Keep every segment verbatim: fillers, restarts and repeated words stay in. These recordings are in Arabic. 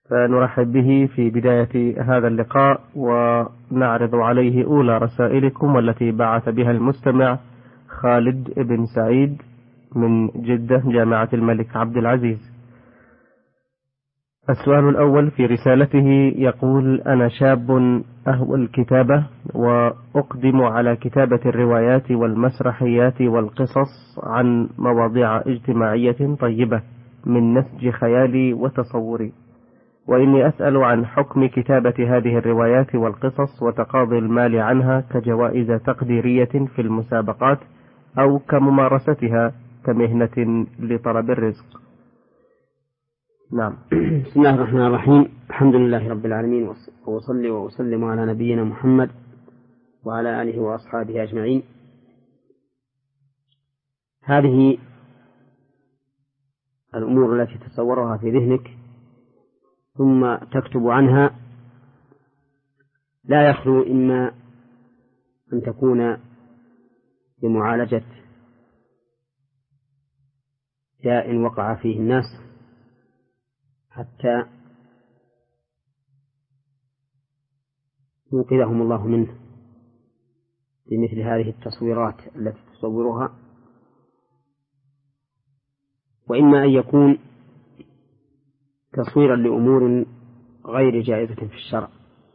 فنرحب به في بداية هذا اللقاء ونعرض عليه أولى رسائلكم والتي بعث بها المستمع خالد بن سعيد من جدة جامعة الملك عبد العزيز. السؤال الأول في رسالته يقول: أنا شاب أهوى الكتابة وأقدم على كتابة الروايات والمسرحيات والقصص عن مواضيع اجتماعية طيبة من نسج خيالي وتصوري، وإني أسأل عن حكم كتابة هذه الروايات والقصص وتقاضي المال عنها كجوائز تقديرية في المسابقات أو كممارستها كمهنة لطلب الرزق. نعم. بسم الله الرحمن الرحيم. الحمد لله رب العالمين، وأصلي وأسلم على نبينا محمد وعلى آله وأصحابه أجمعين. هذه الأمور التي تصورها في ذهنك ثم تكتب عنها لا يخلو إما أن تكون لمعالجة داء وقع فيه الناس حتى ينقذهم الله منه بمثل هذه التصويرات التي تصورها، وإما أن يكون تصويرا لأمور غير جائزة في الشرع.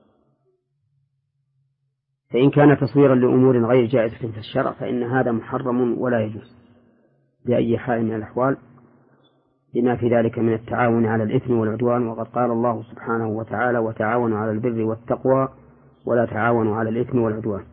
فإن كان تصويرا لأمور غير جائزة في الشرع فإن هذا محرم ولا يجوز بأي حال من الأحوال، لما في ذلك من التعاون على الإثم والعدوان، وقد قال الله سبحانه وتعالى: وتعاونوا على البر والتقوى ولا تعاونوا على الإثم والعدوان.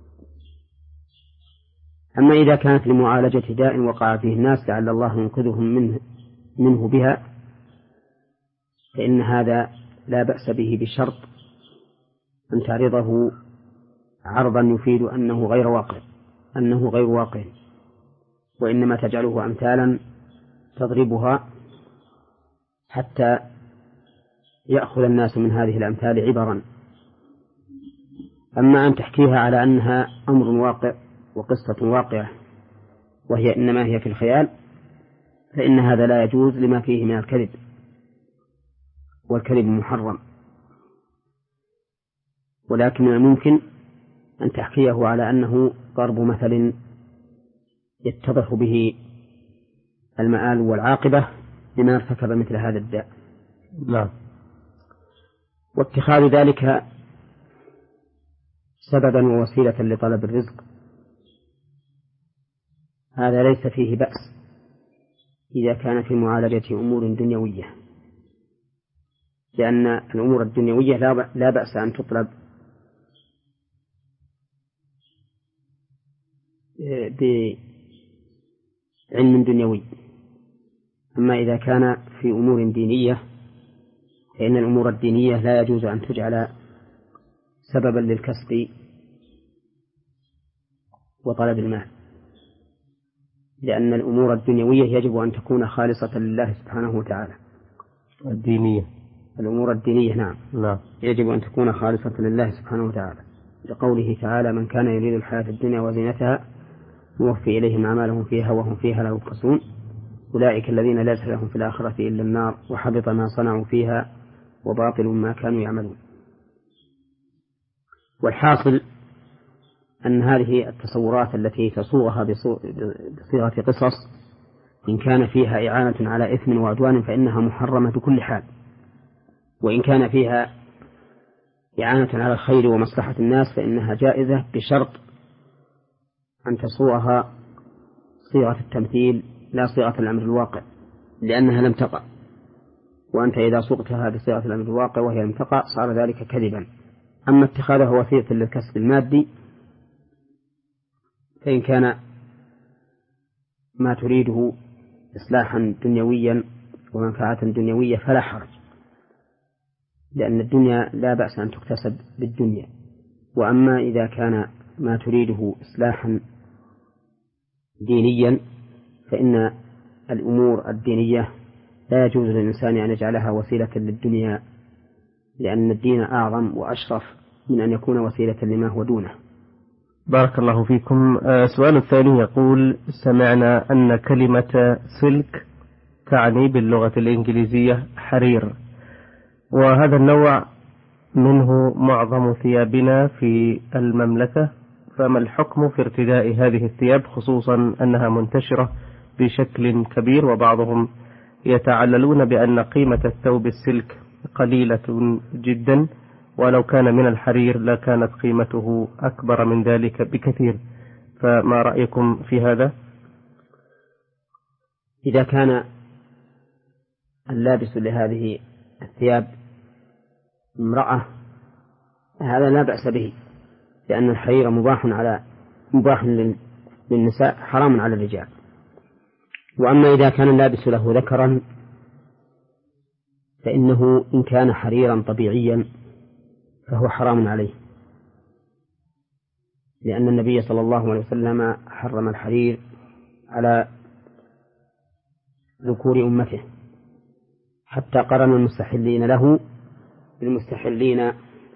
أما إذا كانت لمعالجة داء وقع فيه الناس لعل الله ينقذهم منه, منه بها فإن هذا لا بأس به بشرط أن تعرضه عرضا يفيد أنه غير واقع أنه غير واقع وإنما تجعله أمثالا تضربها حتى يأخذ الناس من هذه الأمثال عبرا. أما أن تحكيها على أنها أمر واقع وقصة واقعة وهي إنما هي في الخيال فإن هذا لا يجوز لما فيه من الكذب، والكذب محرم. ولكن من الممكن أن تحكيه على أنه ضرب مثل يتضح به المآل والعاقبة لمن ارتكب مثل هذا الداء. لا. واتخاذ ذلك سببا ووسيلة لطلب الرزق هذا ليس فيه بأس إذا كان في معالجة أمور دنيوية، لأن الأمور الدنيوية لا بأس أن تطلب بعلم دنيوي. أما إذا كان في أمور دينية فإن الأمور الدينية لا يجوز أن تجعل سببا للكسب وطلب المال، لأن الأمور الدنيوية يجب أن تكون خالصة لله سبحانه وتعالى. الدينية الأمور الدينية نعم لا. يجب أن تكون خالصة لله سبحانه وتعالى، لقوله تعالى: من كان يريد الحياة الدنيا وزينتها نوفي إليهم أعمالهم فيها وهم فيها لا يبخسون أولئك الذين ليس لهم في الآخرة إلا النار وحبط ما صنعوا فيها وباطل ما كانوا يعملون. والحاصل أن هذه التصورات التي تصورها بصيغة قصص إن كان فيها إعانة على إثم وعدوان فإنها محرمة بكل حال، وإن كان فيها إعانة على الخير ومصلحة الناس فإنها جائزة بشرط أن تصورها صيغة التمثيل لا صيغة الأمر الواقع، لأنها لم تقع، وأنت إذا صغتها بصيغة الأمر الواقع وهي لم تقع صار ذلك كذبا. أما اتخاذها وسيلة للكسب المادي فإن كان ما تريده إصلاحا دنيويا ومنفعة دنيوية فلا حرج، لأن الدنيا لا بأس أن تكتسب بالدنيا. وأما إذا كان ما تريده إصلاحا دينيا فإن الأمور الدينية لا يجوز للإنسان أن يجعلها وسيلة للدنيا، لأن الدين أعظم وأشرف من أن يكون وسيلة لما هو دونه. بارك الله فيكم. السؤال الثاني يقول: سمعنا أن كلمة سلك تعني باللغة الإنجليزية حرير، وهذا النوع منه معظم ثيابنا في المملكة، فما الحكم في ارتداء هذه الثياب، خصوصا أنها منتشرة بشكل كبير، وبعضهم يتعللون بأن قيمة الثوب السلك قليلة جدا، ولو كان من الحرير لكانت قيمته أكبر من ذلك بكثير، فما رأيكم في هذا؟ إذا كان اللابس لهذه الثياب امرأة هذا لا بأس به، لأن الحرير مباح على مباح للنساء حرام على الرجال. وأما إذا كان اللابس له ذكرا فإنه إن كان حريرا طبيعيا فهو حرام عليه، لأن النبي صلى الله عليه وسلم حرم الحرير على ذكور أمته، حتى قرن المستحلين له بالمستحلين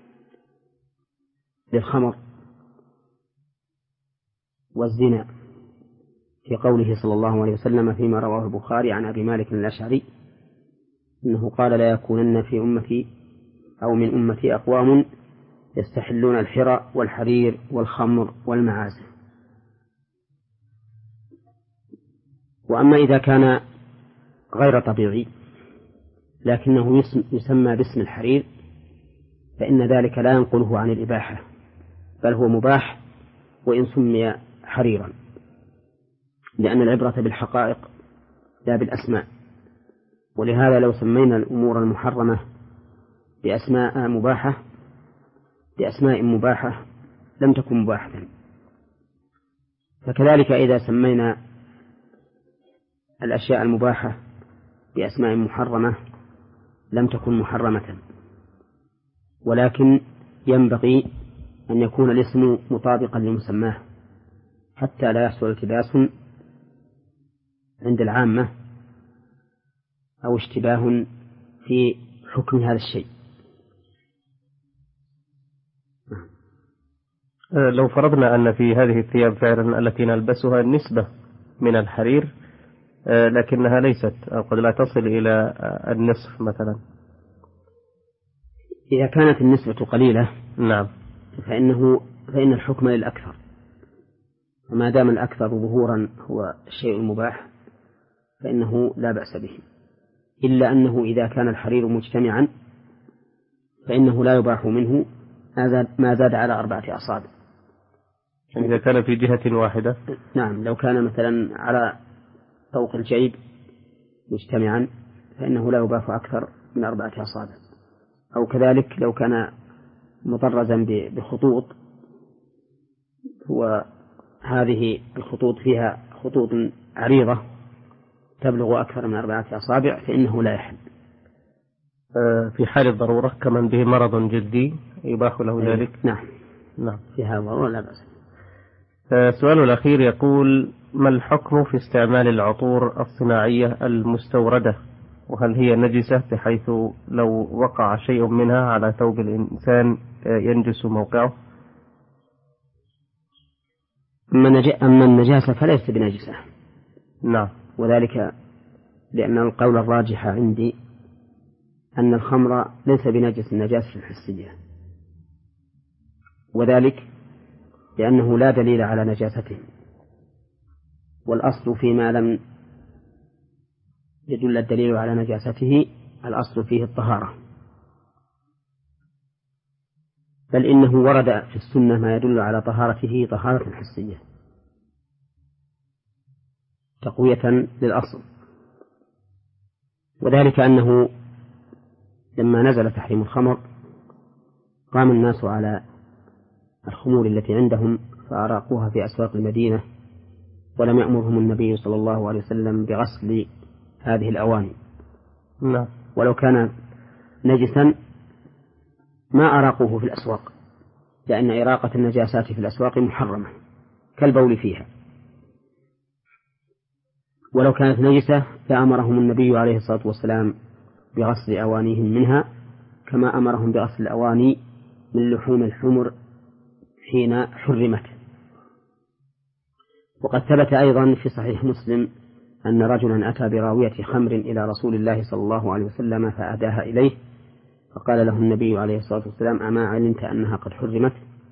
للخمر والزنا، في قوله صلى الله عليه وسلم فيما رواه البخاري عن أبي مالك الأشعري إنه قال: لا يكونن في أمتي أو من أمتي أقوام يستحلون الحرى والحرير والخمر والمعازف. وأما إذا كان غير طبيعي لكنه يسمى باسم الحرير فإن ذلك لا ينقله عن الإباحة، بل هو مباح وإن سمي حريرا، لأن العبرة بالحقائق لا بالأسماء. ولهذا لو سمينا الأمور المحرمة بأسماء مباحة بأسماء مباحة لم تكن مباحة، فكذلك إذا سمينا الأشياء المباحة بأسماء محرمة لم تكن محرمة، ولكن ينبغي أن يكون الاسم مطابقا لمسماه حتى لا يحصل التباس عند العامة أو اشتباه في حكم هذا الشيء. لو فرضنا أن في هذه الثياب فعلا التي نلبسها نسبة من الحرير لكنها ليست أو قد لا تصل إلى النصف مثلا، إذا كانت النسبة قليلة نعم فإنه فإن الحكم للأكثر، وما دام الأكثر ظهورا هو الشيء المباح فإنه لا بأس به، إلا أنه إذا كان الحرير مجتمعا فإنه لا يباح منه ما زاد على أربعة أصابع. إذا كان في جهة واحدة، نعم، لو كان مثلا على طوق الجيب مجتمعا فإنه لا يباح أكثر من أربعة أصابع، أو كذلك لو كان مطرزا بخطوط وهذه الخطوط فيها خطوط عريضة تبلغ أكثر من أربعة أصابع فإنه لا يحل. في حال الضرورة كمن به مرض جدي يباح له ذلك. نعم نعم في هذا الضرورة لا بأس. السؤال الأخير يقول: ما الحكم في استعمال العطور الصناعية المستوردة، وهل هي نجسة بحيث لو وقع شيء منها على ثوب الإنسان ينجس موقعه؟ أما النجاسة فليست بنجسة. نعم، وذلك لأن القول الراجح عندي أن الخمر ليس بنجس النجاسة الحسية، وذلك لأنه لا دليل على نجاسته، والأصل فيما لم يدل الدليل على نجاسته الأصل فيه الطهارة، بل إنه ورد في السنة ما يدل على طهارته طهارة حسية تقوية للأصل، وذلك أنه لما نزل تحريم الخمر قام الناس على الخمور التي عندهم فأراقوها في أسواق المدينة، ولم يأمرهم النبي صلى الله عليه وسلم بغسل هذه الأواني. لا. ولو كان نجسا ما أراقوه في الأسواق، لأن إراقة النجاسات في الأسواق محرمة كالبول فيها، ولو كانت نجسة فأمرهم النبي عليه الصلاة والسلام بغسل أوانيهم منها كما أمرهم بغسل الأواني من لحوم الحمر حين حرمت. وقد ثبت أيضا في صحيح مسلم أن رجلا أتى براوية خمر إلى رسول الله صلى الله عليه وسلم فأهداها إليه، فقال له النبي عليه الصلاة والسلام: أما علمت أنها قد حرمت؟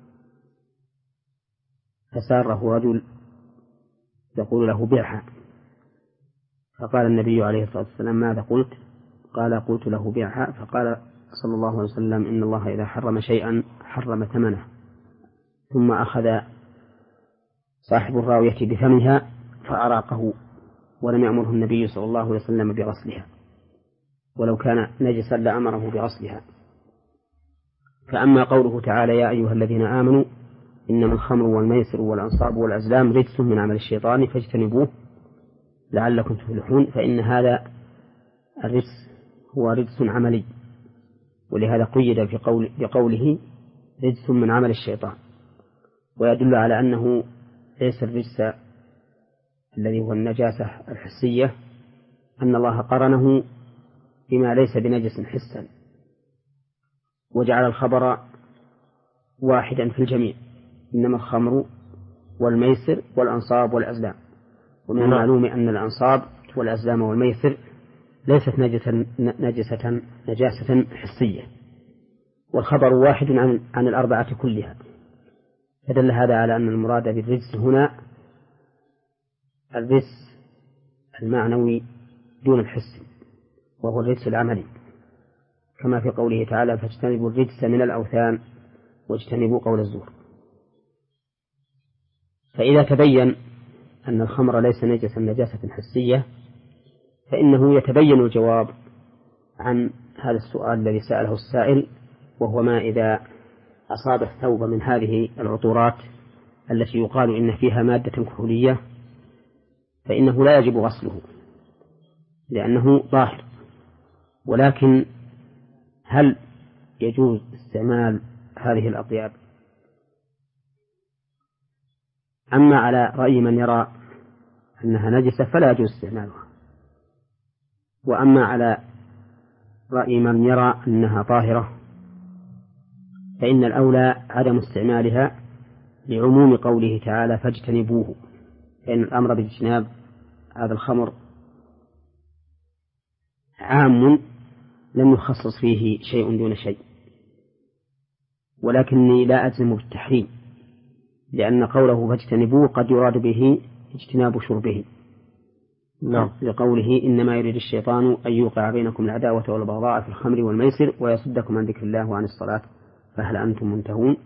فساره رجل يقول له: بيعها. فقال النبي عليه الصلاة والسلام: ماذا قلت؟ قال: قلت له: بيعها. فقال صلى الله عليه وسلم: إن الله إذا حرم شيئا حرم ثمنه. ثم أخذ صاحب الراوية بثمنها فأراقه، ولم يأمره النبي صلى الله عليه وسلم بغسلها، ولو كان نجسا لأمره بغسلها. فأما قوله تعالى: يا أيها الذين آمنوا إنما الخمر والميسر والأنصاب والأزلام رجس من عمل الشيطان فاجتنبوه لعلكم تفلحون، فإن هذا الرجس هو رجس عملي، ولهذا قيد في قول بقوله رجس من عمل الشيطان، ويدل على أنه ليس الرجس الذي هو النجاسة الحسية، أن الله قرنه بما ليس بنجس حسا، وجعل الخبر واحدا في الجميع: إنما الخمر والميسر والأنصاب والأزلام. ومن المعلوم أن الأنصاب والأزلام والميسر ليست نجسة, نجسة نجاسة حسية، والخبر واحد عن, عن الأربعة كلها، فدل هذا على أن المراد بالرجس هنا الرجس المعنوي دون الحس، وهو الرجس العملي، كما في قوله تعالى: فاجتنبوا الرجس من الأوثان واجتنبوا قول الزور. فإذا تبين أن الخمر ليس نجسا نجاسة حسية، فإنه يتبين الجواب عن هذا السؤال الذي سأله السائل، وهو: ما إذا أصاب الثوب من هذه العطورات التي يقال إن فيها مادة كحولية، فإنه لا يجب غسله لأنه طاهر، ولكن هل يجوز استعمال هذه الأطياب؟ أما على رأي من يرى أنها نجسة فلا يجوز استعمالها، وأما على رأي من يرى أنها طاهرة فإن الأولى عدم استعمالها لعموم قوله تعالى: فاجتنبوه، فإن الأمر باجتناب هذا الخمر عام لم يخصص فيه شيء دون شيء. ولكني لا أجزم بالتحريم، لأن قوله فاجتنبوه قد يراد به اجتناب شربه، نعم، لقوله: إنما يريد الشيطان أن يوقع بينكم العداوة والبغضاء في الخمر والميسر ويصدكم عن ذكر الله وعن الصلاة فهل أنتم منتهون.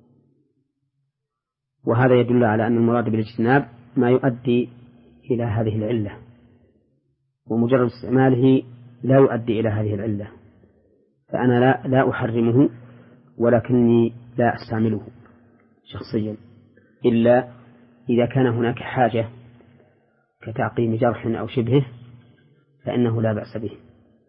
وهذا يدل على أن المراد بالاجتناب ما يؤدي إلى هذه العلة، ومجرد استعماله لا يؤدي إلى هذه العلة، فأنا لا, لا أحرمه، ولكني لا أستعمله شخصيا إلا إذا كان هناك حاجة كتعقيم جرح أو شبهه، فإنه لا بأس به.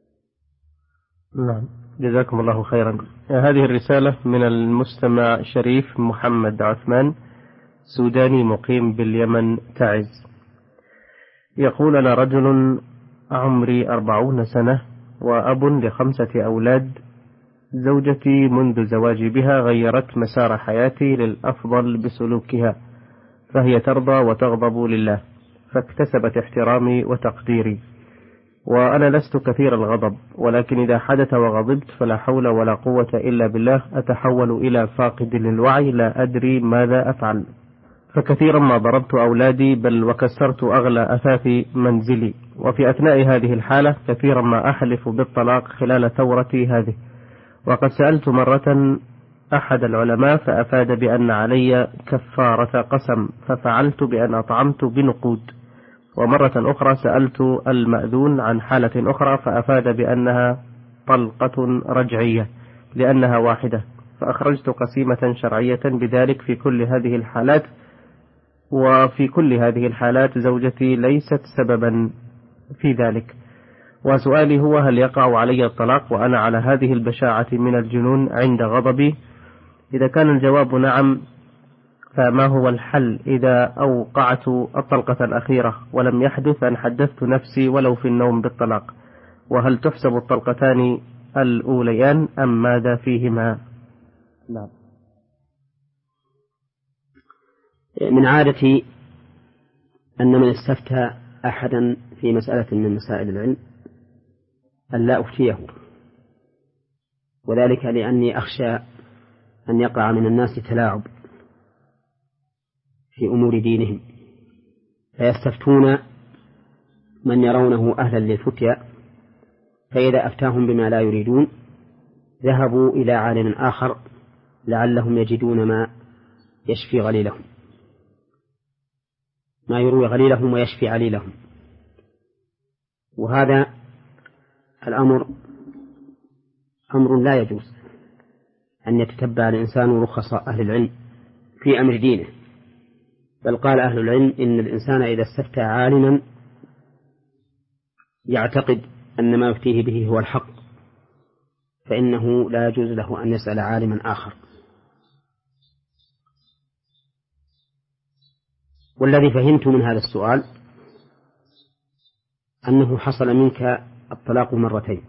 نعم، جزاكم الله خيرا. هذه الرسالة من المستمع شريف محمد عثمان، سوداني مقيم باليمن تعز، يقول: أنا رجل عمري أربعون سنة وأب لخمسة أولاد. زوجتي منذ زواجي بها غيرت مسار حياتي للأفضل بسلوكها، فهي ترضى وتغضب لله، فاكتسبت احترامي وتقديري، وأنا لست كثير الغضب، ولكن إذا حدث وغضبت فلا حول ولا قوة إلا بالله، أتحول إلى فاقد للوعي لا أدري ماذا أفعل، فكثيرا ما ضربت أولادي بل وكسرت أغلى أثاث منزلي، وفي أثناء هذه الحالة كثيرا ما أحلف بالطلاق خلال ثورتي هذه. وقد سألت مرة أحد العلماء فأفاد بأن علي كفارة قسم، ففعلت بأن أطعمت بنقود. ومرة أخرى سألت المأذون عن حالة أخرى فأفاد بأنها طلقة رجعية لأنها واحدة، فأخرجت قسيمة شرعية بذلك في كل هذه الحالات، وفي كل هذه الحالات زوجتي ليست سببا في ذلك. وسؤالي هو: هل يقع علي الطلاق وأنا على هذه البشاعة من الجنون عند غضبي؟ إذا كان الجواب نعم، فما هو الحل إذا أوقعت الطلقة الأخيرة ولم يحدث أن حدثت نفسي ولو في النوم بالطلاق؟ وهل تحسب الطلقتان الأوليان أم ماذا فيهما؟ لا. من عادتي أن من استفتى أحدا في مسألة من مسائل العلم أن لا أفتيه، وذلك لأني أخشى أن يقع من الناس تلاعب في أمور دينهم، فيستفتون من يرونه أهلا للفتيا، فإذا أفتاهم بما لا يريدون ذهبوا إلى عالم آخر لعلهم يجدون ما يشفي غليلهم، ما يروي غليلهم ويشفي عليلهم. وهذا الأمر أمر لا يجوز أن يتتبع الإنسان رخص أهل العلم في أمر دينه، بل قال أهل العلم إن الإنسان إذا استفتى عالما يعتقد أن ما يفتيه به هو الحق فإنه لا يجوز له أن يسأل عالما آخر. والذي فهمت من هذا السؤال أنه حصل منك الطلاق مرتين.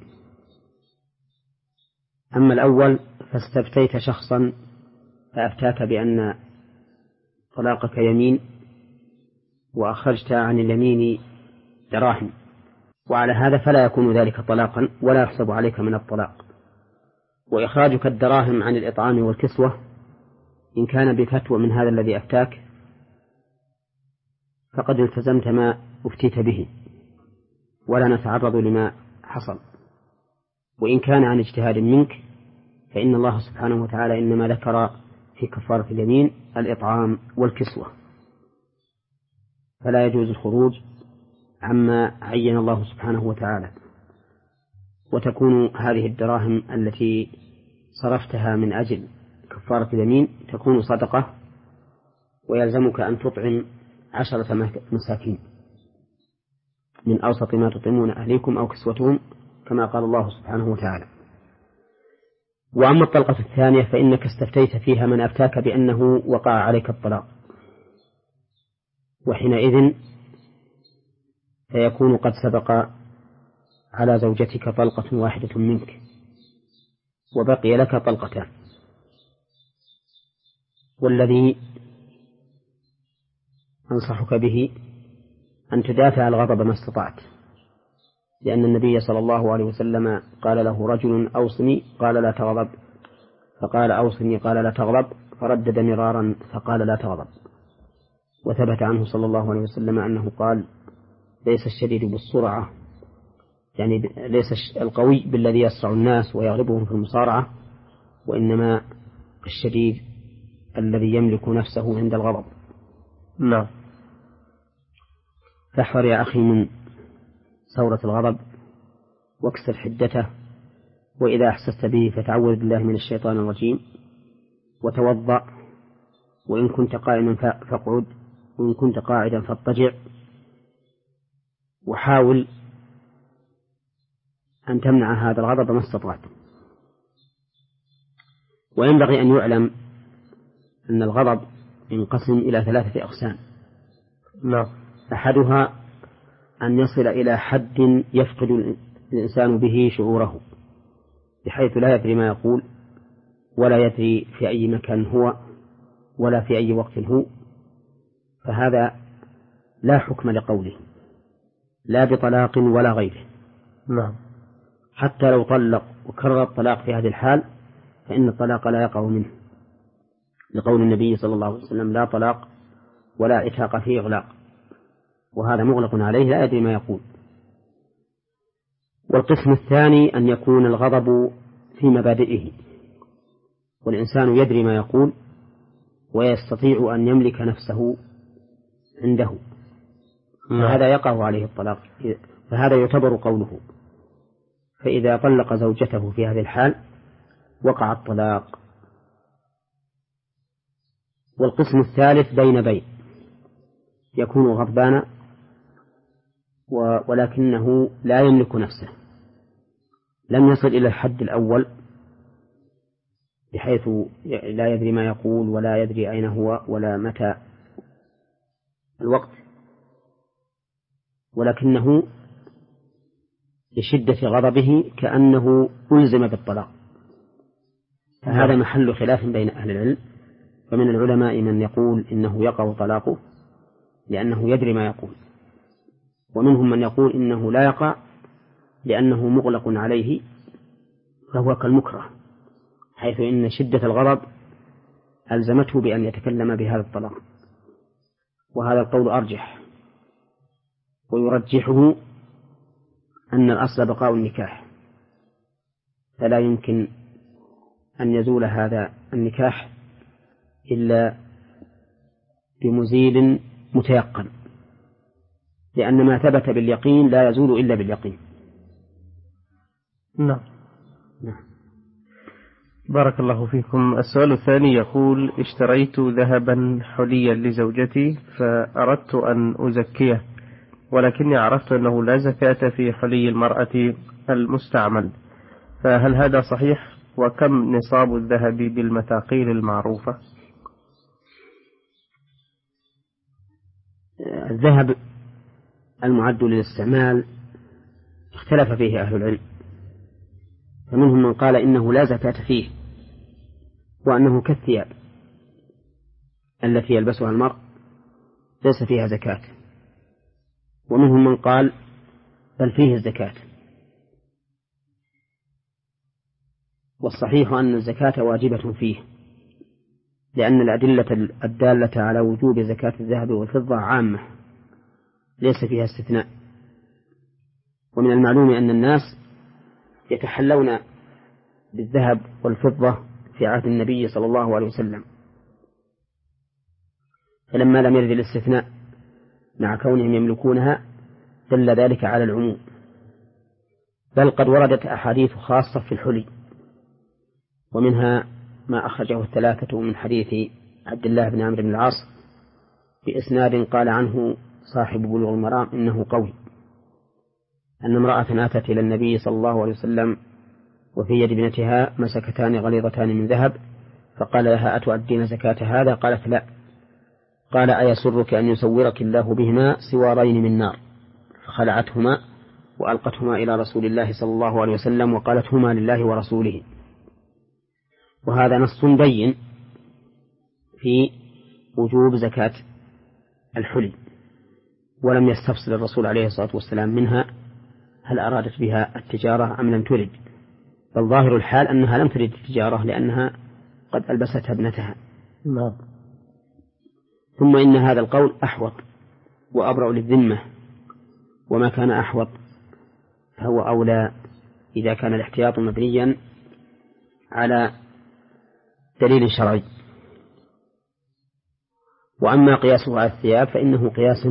أما الأول فاستفتيت شخصا فأفتاك بأن طلاقك يمين وأخرجت عن اليمين دراهم، وعلى هذا فلا يكون ذلك طلاقا ولا يحسب عليك من الطلاق. وإخراجك الدراهم عن الإطعام والكسوة إن كان بفتوى من هذا الذي أفتاك فقد التزمت ما أفتيت به ولا نتعرض لما حصل، وإن كان عن اجتهاد منك فإن الله سبحانه وتعالى إنما ذكر في كفارة اليمين الإطعام والكسوة، فلا يجوز الخروج عما عين الله سبحانه وتعالى. وتكون هذه الدراهم التي صرفتها من أجل كفارة اليمين تكون صدقة، ويلزمك أن تطعم عشرة مساكين من أوسط ما تطعمون أهليكم أو كسوتهم كما قال الله سبحانه وتعالى. وأما الطلقة الثانية فإنك استفتيت فيها من أفتاك بأنه وقع عليك الطلاق، وحينئذ فيكون قد سبق على زوجتك طلقة واحدة منك وبقي لك طلقتان. والذي أنصحك به أن تدافع الغضب ما استطعت، لأن النبي صلى الله عليه وسلم قال له رجل أوصني قال لا تغضب، فقال أوصني قال لا تغضب، فردد مرارا فقال لا تغضب. وثبت عنه صلى الله عليه وسلم أنه قال ليس الشديد بالسرعة، يعني ليس القوي بالذي يسرع الناس ويغلبهم في المصارعة، وإنما الشديد الذي يملك نفسه عند الغضب. نعم. فاحذر يا أخي من ثورة الغضب واكسر حدته، وإذا أحسست به فتعوذ بالله من الشيطان الرجيم وتوضأ، وإن كنت قائما فاقعد، وإن كنت قاعدا فاضطجع، وحاول أن تمنع هذا الغضب ما استطعت. وينبغي أن يعلم أن الغضب ينقسم إلى ثلاثة أقسام. نعم. أحدها أن يصل إلى حد يفقد الإنسان به شعوره بحيث لا يدري ما يقول ولا يدري في أي مكان هو ولا في أي وقت هو، فهذا لا حكم لقوله لا بطلاق ولا غيره. نعم. حتى لو طلق وكرر الطلاق في هذه الحال فإن الطلاق لا يقع منه، لقول النبي صلى الله عليه وسلم لا طلاق ولا عتاق فيه إغلاق، وهذا مغلق عليه لا يدري ما يقول. والقسم الثاني أن يكون الغضب في مبادئه والإنسان يدري ما يقول ويستطيع أن يملك نفسه عنده، فهذا يقع عليه الطلاق، فهذا يعتبر قوله. فإذا طلق زوجته في هذه الحال وقع الطلاق. والقسم الثالث بين بين يكون غضبان ولكنه لا يملك نفسه، لم يصل إلى الحد الأول بحيث لا يدري ما يقول ولا يدري أين هو ولا متى الوقت، ولكنه لشدة غضبه كأنه ألزم بالطلاق، فهذا محل خلاف بين أهل العلم. فمن العلماء من يقول إنه يقع طلاقه لأنه يدري ما يقول، ومنهم من يقول إنه لا يقع لأنه مغلق عليه فهو كالمكره حيث إن شدة الغضب ألزمته بأن يتكلم بهذا الطلاق، وهذا القول أرجح، ويرجحه أن الأصل بقاء النكاح، فلا يمكن أن يزول هذا النكاح إلا بمزيل متيقن، لأن ما ثبت باليقين لا يزول إلا باليقين. نعم. نعم. بارك الله فيكم. السؤال الثاني يقول: اشتريت ذهبا حليا لزوجتي فأردت أن أزكيه، ولكني عرفت أنه لا زكاة في حلي المرأة المستعمل، فهل هذا صحيح؟ وكم نصاب الذهب بالمثاقيل المعروفة؟ الذهب المعد للاستعمال اختلف فيه أهل العلم، فمنهم من قال إنه لا زكاة فيه، وأنه كالثياب التي يلبسها المرء ليس فيها زكاة، ومنهم من قال بل فيه الزكاة. والصحيح أن الزكاة واجبة فيه، لأن الأدلة الدالة على وجوب زكاة الذهب والفضة عامة ليس فيها استثناء. ومن المعلوم أن الناس يتحلون بالذهب والفضة في عهد النبي صلى الله عليه وسلم، فلما لم يرد الاستثناء مع كونهم يملكونها دل ذلك على العموم، بل قد وردت أحاديث خاصة في الحلي، ومنها ما أخرجه الثلاثة من حديث عبد الله بن عمرو بن العاص بإسناد قال عنه صاحب بلوغ المرام إنه قوي، أن امرأة أتت إلى النبي صلى الله عليه وسلم وفي يد ابنتها مسكتان غليظتان من ذهب، فقال لها: أتؤدين زكاة هذا؟ قالت: لا. قال: أيسرك أن يسورك الله بهما سوارين من نار؟ فخلعتهما وألقتهما إلى رسول الله صلى الله عليه وسلم وقالت: هما لله ورسوله. وهذا نص بين في وجوب زكاة الحلي، ولم يستفصل الرسول عليه الصلاة والسلام منها هل أرادت بها التجارة أم لم ترد، بل ظاهر الحال أنها لم ترد التجارة لأنها قد ألبستها ابنتها. نعم. ثم إن هذا القول أحوط وأبرأ للذمة، وما كان أحوط فهو أولى إذا كان الاحتياط مبنيا على دليل شرعي. وأما قياسه على الثياب فإنه قياس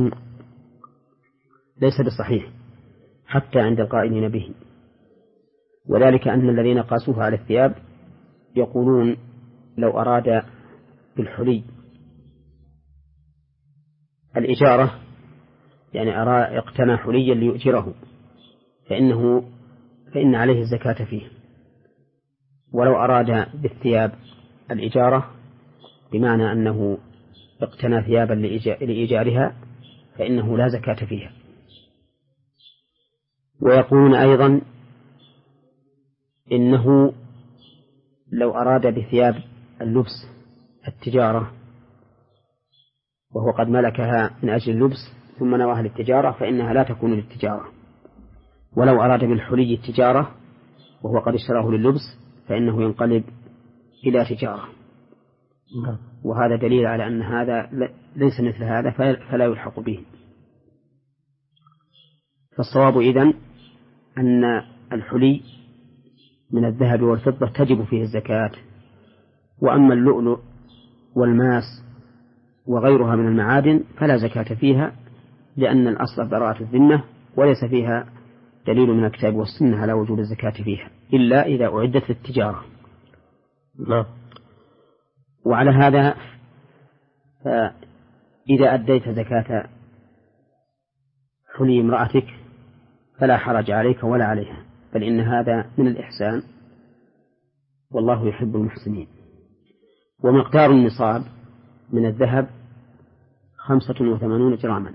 ليس بصحيح حتى عند القائلين به، وذلك أن الذين قاسوه على الثياب يقولون لو أراد بالحلي الإجارة، يعني أرى اقتنى حليا ليؤجره، فإنه فإن عليه الزكاة فيه. ولو أراد بالثياب الإجارة بمعنى أنه اقتنى ثيابا لإيجارها فإنه لا زكاة فيها. ويقولون أيضا إنه لو أراد بثياب اللبس التجارة وهو قد ملكها من أجل اللبس ثم نواها للتجارة فإنها لا تكون للتجارة، ولو أراد بالحلي التجارة وهو قد اشتراه لللبس فإنه ينقلب إلى تجارة. وهذا دليل على أن هذا ليس مثل هذا فلا يلحق به. فالصواب إذن أن الحلي من الذهب والفضة تجب فيه الزكاة، وأما اللؤلؤ والماس وغيرها من المعادن فلا زكاة فيها، لأن الأصل براءة الذمة وليس فيها دليل من الكتاب والسنة على وجوب الزكاة فيها إلا إذا أعدت للتجارة. لا. وعلى هذا فإذا أديت زكاة حلي امرأتك فلا حرج عليك ولا عليها، بل إن هذا من الإحسان والله يحب المحسنين. ومقدار النصاب من الذهب خمسة وثمانون جراما،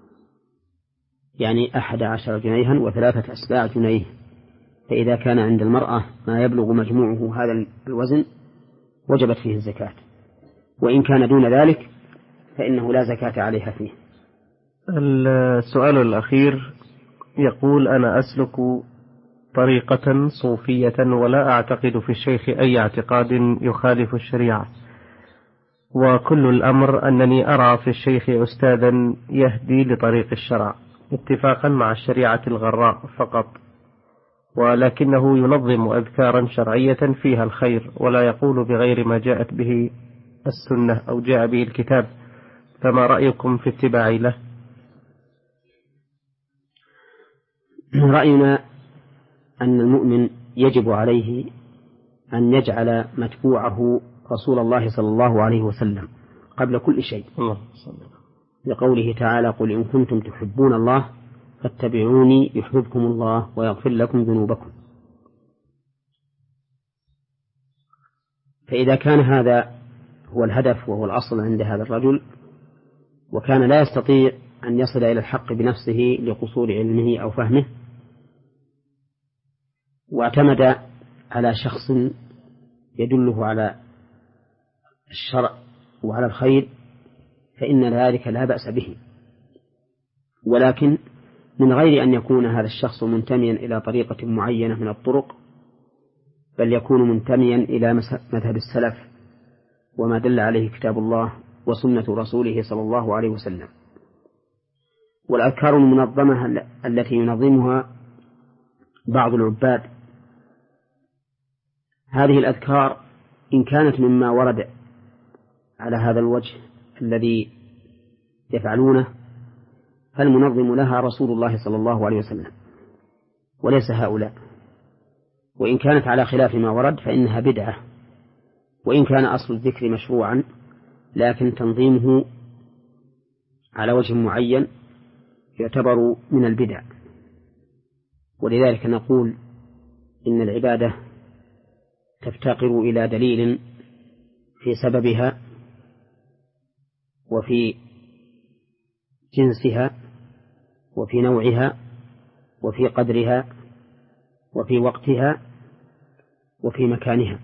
يعني أحد عشر جنيها وثلاثة أسباع جنيه، فإذا كان عند المرأة ما يبلغ مجموعه هذا الوزن وجبت فيه الزكاة، وإن كان دون ذلك فإنه لا زكاة عليها فيه. السؤال الأخير يقول: أنا أسلك طريقة صوفية، ولا أعتقد في الشيخ أي اعتقاد يخالف الشريعة، وكل الأمر أنني أرى في الشيخ أستاذا يهدي لطريق الشرع اتفاقا مع الشريعة الغراء فقط، ولكنه ينظم أذكارا شرعية فيها الخير، ولا يقول بغير ما جاءت به السنة أو جاء به الكتاب، فما رأيكم في اتباعي له؟ رأينا أن المؤمن يجب عليه أن يجعل متبوعه رسول الله صلى الله عليه وسلم قبل كل شيء، لقوله تعالى: قل إن كنتم تحبون الله فاتبعوني يحببكم الله ويغفر لكم ذنوبكم. فإذا كان هذا هو الهدف وهو الأصل عند هذا الرجل، وكان لا يستطيع أن يصل إلى الحق بنفسه لقصور علمه أو فهمه، واعتمد على شخص يدله على الشرع وعلى الخير، فإن ذلك لا بأس به، ولكن من غير أن يكون هذا الشخص منتميا إلى طريقة معينة من الطرق، بل يكون منتميا إلى مذهب السلف وما دل عليه كتاب الله وسنة رسوله صلى الله عليه وسلم. والأذكار المنظمة التي ينظمها بعض العباد، هذه الأذكار إن كانت مما ورد على هذا الوجه الذي يفعلونه، فالمنظم لها رسول الله صلى الله عليه وسلم وليس هؤلاء، وإن كانت على خلاف ما ورد فإنها بدعة، وإن كان أصل الذكر مشروعا، لكن تنظيمه على وجه معين يعتبر من البدع. ولذلك نقول إن العبادة تفتقر إلى دليل في سببها وفي جنسها وفي نوعها وفي قدرها وفي وقتها وفي مكانها،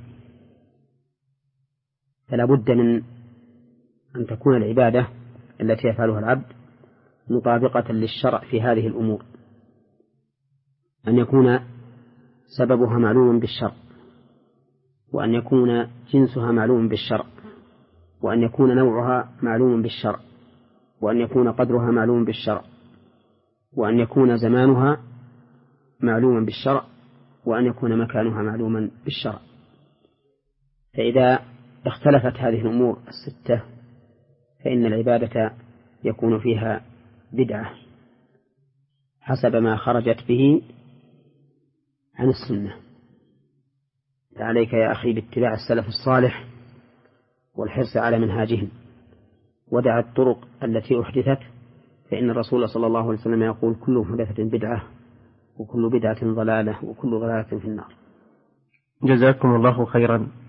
فلا بد من أن تكون العبادة التي يفعلها العبد مطابقة للشرع في هذه الأمور، أن يكون سببها معلوم بالشرع، وأن يكون جنسها معلوم بالشرع، وأن يكون نوعها معلوم بالشرع، وأن يكون قدرها معلوم بالشرع، وأن يكون زمانها معلوما بالشرع، وأن يكون مكانها معلوما بالشرع. فإذا اختلفت هذه الأمور الستة فإن العبادة يكون فيها بدعة حسب ما خرجت به عن السنة. فعليك يا أخي باتباع السلف الصالح والحرص على منهاجهم، ودع الطرق التي أحدثت، فإن الرسول صلى الله عليه وسلم يقول: كل محدثة بدعة وكل بدعة ضلالة وكل ضلالة في النار. جزاكم الله خيرا.